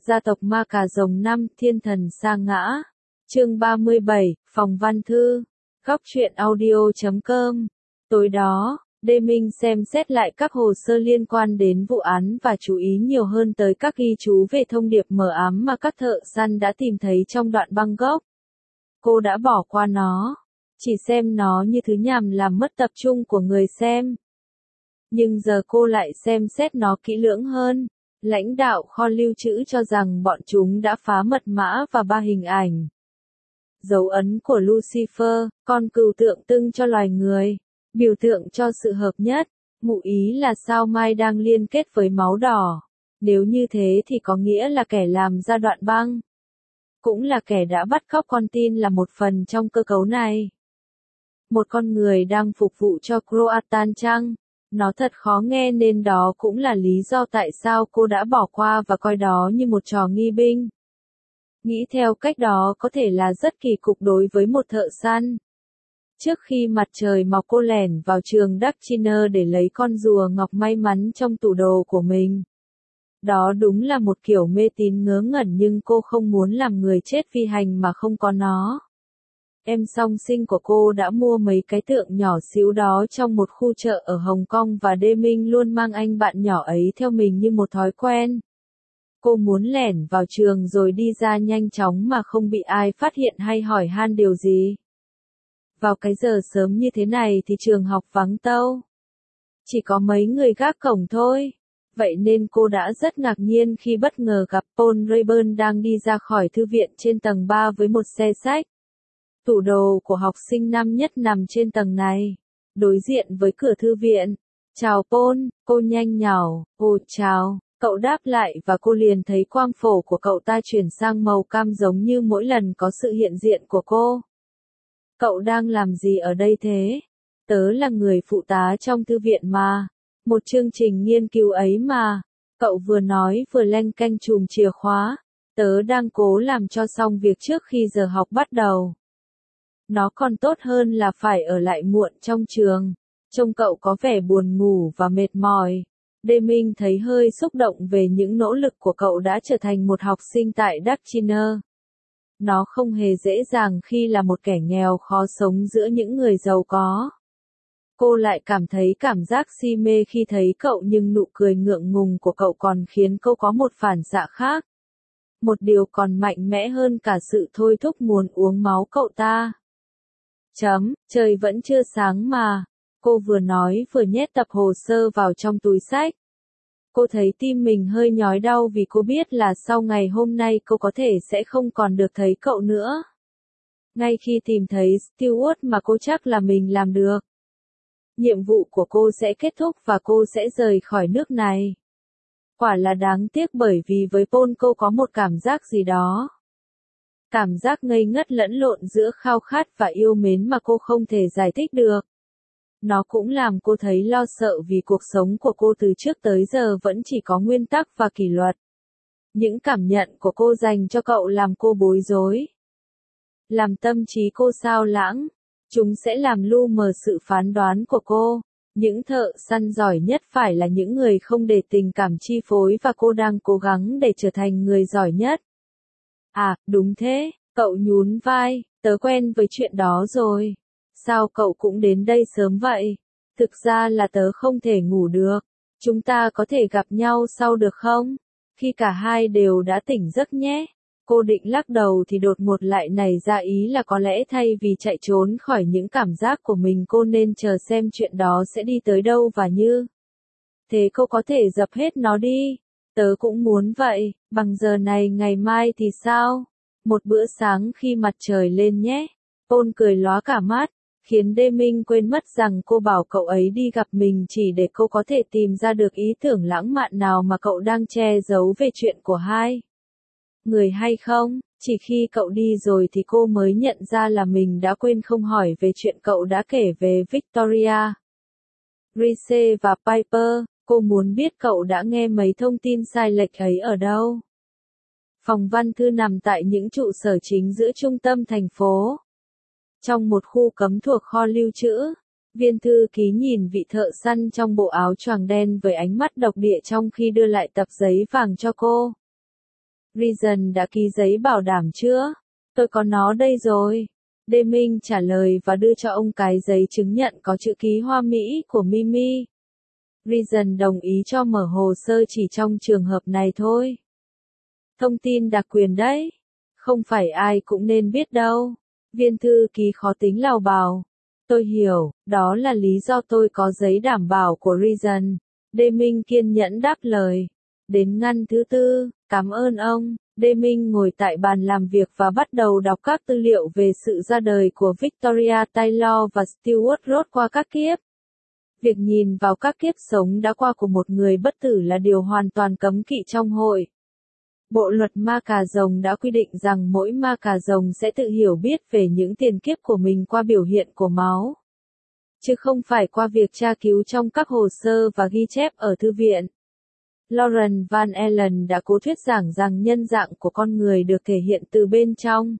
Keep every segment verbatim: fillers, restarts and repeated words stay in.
Gia tộc ma cà rồng năm, thiên thần sa ngã. Chương ba mươi bảy, phòng văn thư. Góc truyện audio chấm com. Tối đó, Đê Minh xem xét lại các hồ sơ liên quan đến vụ án và chú ý nhiều hơn tới các ghi chú về thông điệp mờ ám mà các thợ săn đã tìm thấy trong đoạn băng gốc. Cô đã bỏ qua nó, chỉ xem nó như thứ nhằm làm mất tập trung của người xem. Nhưng giờ cô lại xem xét nó kỹ lưỡng hơn. Lãnh đạo kho lưu trữ cho rằng bọn chúng đã phá mật mã và ba hình ảnh. Dấu ấn của Lucifer, con cừu tượng trưng cho loài người, biểu tượng cho sự hợp nhất, ngụ ý là sao mai đang liên kết với máu đỏ. Nếu như thế thì có nghĩa là kẻ làm ra đoạn băng, cũng là kẻ đã bắt cóc con tin là một phần trong cơ cấu này. Một con người đang phục vụ cho Croatan chăng? Nó thật khó nghe nên đó cũng là lý do tại sao cô đã bỏ qua và coi đó như một trò nghi binh. Nghĩ theo cách đó có thể là rất kỳ cục đối với một thợ săn. Trước khi mặt trời mọc cô lẻn vào trường Dachiner để lấy con rùa ngọc may mắn trong tủ đồ của mình. Đó đúng là một kiểu mê tín ngớ ngẩn nhưng cô không muốn làm người chết vì hành mà không có nó. Em song sinh của cô đã mua mấy cái tượng nhỏ xíu đó trong một khu chợ ở Hồng Kông và Đê Minh luôn mang anh bạn nhỏ ấy theo mình như một thói quen. Cô muốn lẻn vào trường rồi đi ra nhanh chóng mà không bị ai phát hiện hay hỏi han điều gì. Vào cái giờ sớm như thế này thì trường học vắng tâu. Chỉ có mấy người gác cổng thôi. Vậy nên cô đã rất ngạc nhiên khi bất ngờ gặp Paul Rayburn đang đi ra khỏi thư viện trên tầng ba với một xe sách. Tủ đồ của học sinh năm nhất nằm trên tầng này, đối diện với cửa thư viện. Chào Paul, cô nhanh nhảu, ồ chào, cậu đáp lại và cô liền thấy quang phổ của cậu ta chuyển sang màu cam giống như mỗi lần có sự hiện diện của cô. Cậu đang làm gì ở đây thế? Tớ là người phụ tá trong thư viện mà, một chương trình nghiên cứu ấy mà, cậu vừa nói vừa leng keng chùm chìa khóa, tớ đang cố làm cho xong việc trước khi giờ học bắt đầu. Nó còn tốt hơn là phải ở lại muộn trong trường. Trông cậu có vẻ buồn ngủ và mệt mỏi. Đê Minh thấy hơi xúc động về những nỗ lực của cậu đã trở thành một học sinh tại Dachiner. Nó không hề dễ dàng khi là một kẻ nghèo khó sống giữa những người giàu có. Cô lại cảm thấy cảm giác si mê khi thấy cậu nhưng nụ cười ngượng ngùng của cậu còn khiến cô có một phản xạ khác. Một điều còn mạnh mẽ hơn cả sự thôi thúc muốn uống máu cậu ta. Chấm, trời vẫn chưa sáng mà. Cô vừa nói vừa nhét tập hồ sơ vào trong túi xách. Cô thấy tim mình hơi nhói đau vì cô biết là sau ngày hôm nay cô có thể sẽ không còn được thấy cậu nữa. Ngay khi tìm thấy Stewart mà cô chắc là mình làm được. Nhiệm vụ của cô sẽ kết thúc và cô sẽ rời khỏi nước này. Quả là đáng tiếc bởi vì với Paul cô có một cảm giác gì đó. Cảm giác ngây ngất lẫn lộn giữa khao khát và yêu mến mà cô không thể giải thích được. Nó cũng làm cô thấy lo sợ vì cuộc sống của cô từ trước tới giờ vẫn chỉ có nguyên tắc và kỷ luật. Những cảm nhận của cô dành cho cậu làm cô bối rối. Làm tâm trí cô xao lãng. Chúng sẽ làm lu mờ sự phán đoán của cô. Những thợ săn giỏi nhất phải là những người không để tình cảm chi phối và cô đang cố gắng để trở thành người giỏi nhất. À, đúng thế, cậu nhún vai, tớ quen với chuyện đó rồi. Sao cậu cũng đến đây sớm vậy? Thực ra là tớ không thể ngủ được. Chúng ta có thể gặp nhau sau được không? Khi cả hai đều đã tỉnh giấc nhé. Cô định lắc đầu thì đột ngột lại nảy ra ý là có lẽ thay vì chạy trốn khỏi những cảm giác của mình cô nên chờ xem chuyện đó sẽ đi tới đâu và như. Thế cô có thể dập hết nó đi. Tớ cũng muốn vậy, bằng giờ này ngày mai thì sao? Một bữa sáng khi mặt trời lên nhé. Paul cười lóa cả mắt, khiến Đê Minh quên mất rằng cô bảo cậu ấy đi gặp mình chỉ để cô có thể tìm ra được ý tưởng lãng mạn nào mà cậu đang che giấu về chuyện của hai người hay không. Chỉ khi cậu đi rồi thì cô mới nhận ra là mình đã quên không hỏi về chuyện cậu đã kể về Victoria, Reese và Piper. Cô muốn biết cậu đã nghe mấy thông tin sai lệch ấy ở đâu. Phòng văn thư nằm tại những trụ sở chính giữa trung tâm thành phố. Trong một khu cấm thuộc kho lưu trữ, viên thư ký nhìn vị thợ săn trong bộ áo choàng đen với ánh mắt độc địa trong khi đưa lại tập giấy vàng cho cô. Reason đã ký giấy bảo đảm chưa? Tôi có nó đây rồi. Deming trả lời và đưa cho ông cái giấy chứng nhận có chữ ký hoa mỹ của Mimi. Reason đồng ý cho mở hồ sơ chỉ trong trường hợp này thôi. Thông tin đặc quyền đấy. Không phải ai cũng nên biết đâu. Viên thư ký khó tính lào bào. Tôi hiểu, đó là lý do tôi có giấy đảm bảo của Reason. Deming kiên nhẫn đáp lời. Đến ngăn thứ tư, cảm ơn ông. Deming ngồi tại bàn làm việc và bắt đầu đọc các tư liệu về sự ra đời của Victoria Taylor và Stewart Rhodes qua các kiếp. Việc nhìn vào các kiếp sống đã qua của một người bất tử là điều hoàn toàn cấm kỵ trong hội. Bộ luật ma cà rồng đã quy định rằng mỗi ma cà rồng sẽ tự hiểu biết về những tiền kiếp của mình qua biểu hiện của máu, chứ không phải qua việc tra cứu trong các hồ sơ và ghi chép ở thư viện. Lauren Van Allen đã cố thuyết giảng rằng nhân dạng của con người được thể hiện từ bên trong.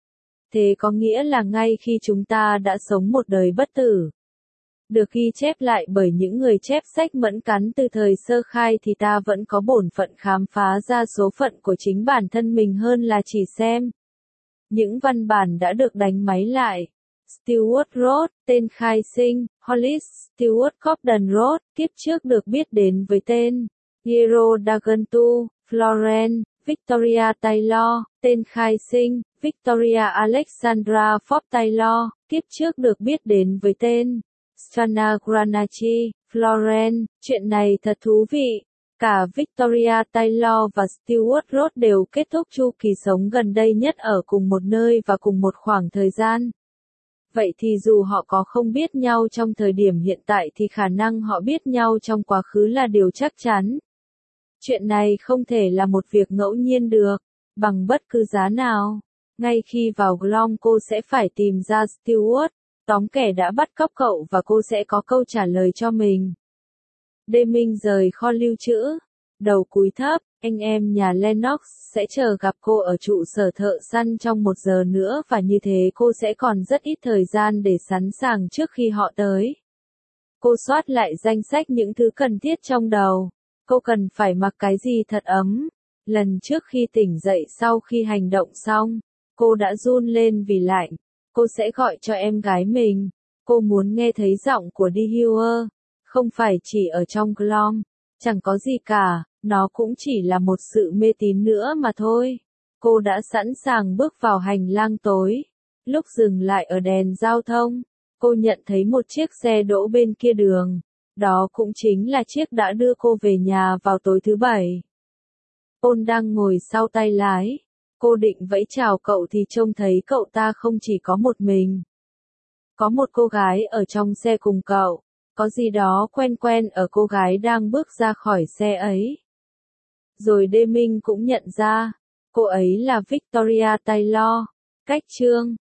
Thế có nghĩa là ngay khi chúng ta đã sống một đời bất tử, được ghi chép lại bởi những người chép sách mẫn cắn từ thời sơ khai thì ta vẫn có bổn phận khám phá ra số phận của chính bản thân mình hơn là chỉ xem. Những văn bản đã được đánh máy lại. Stewart Rhodes, tên khai sinh, Hollis Stewart Cobden Rhodes, kiếp trước được biết đến với tên Hero Dagantu, Florence, Victoria Taylor, tên khai sinh, Victoria Alexandra Forbes Taylor, kiếp trước được biết đến với tên Strana Granachi, Florence. Chuyện này thật thú vị. Cả Victoria Taylor và Stewart Rhodes đều kết thúc chu kỳ sống gần đây nhất ở cùng một nơi và cùng một khoảng thời gian. Vậy thì dù họ có không biết nhau trong thời điểm hiện tại thì khả năng họ biết nhau trong quá khứ là điều chắc chắn. Chuyện này không thể là một việc ngẫu nhiên được, bằng bất cứ giá nào. Ngay khi vào Glom cô sẽ phải tìm ra Stewart, tóm kẻ đã bắt cóc cậu và cô sẽ có câu trả lời cho mình. Deming rời kho lưu trữ. Đầu cúi thấp, anh em nhà Lennox sẽ chờ gặp cô ở trụ sở thợ săn trong một giờ nữa và như thế cô sẽ còn rất ít thời gian để sẵn sàng trước khi họ tới. Cô soát lại danh sách những thứ cần thiết trong đầu. Cô cần phải mặc cái gì thật ấm. Lần trước khi tỉnh dậy sau khi hành động xong, cô đã run lên vì lạnh. Cô sẽ gọi cho em gái mình. Cô muốn nghe thấy giọng của Deheuer. Không phải chỉ ở trong Glom. Chẳng có gì cả, nó cũng chỉ là một sự mê tín nữa mà thôi. Cô đã sẵn sàng bước vào hành lang tối. Lúc dừng lại ở đèn giao thông, cô nhận thấy một chiếc xe đỗ bên kia đường. Đó cũng chính là chiếc đã đưa cô về nhà vào tối thứ bảy. Paul đang ngồi sau tay lái. Cô định vẫy chào cậu thì trông thấy cậu ta không chỉ có một mình. Có một cô gái ở trong xe cùng cậu. Có gì đó quen quen ở cô gái đang bước ra khỏi xe ấy. Rồi Deming cũng nhận ra, cô ấy là Victoria Taylor. Cách chương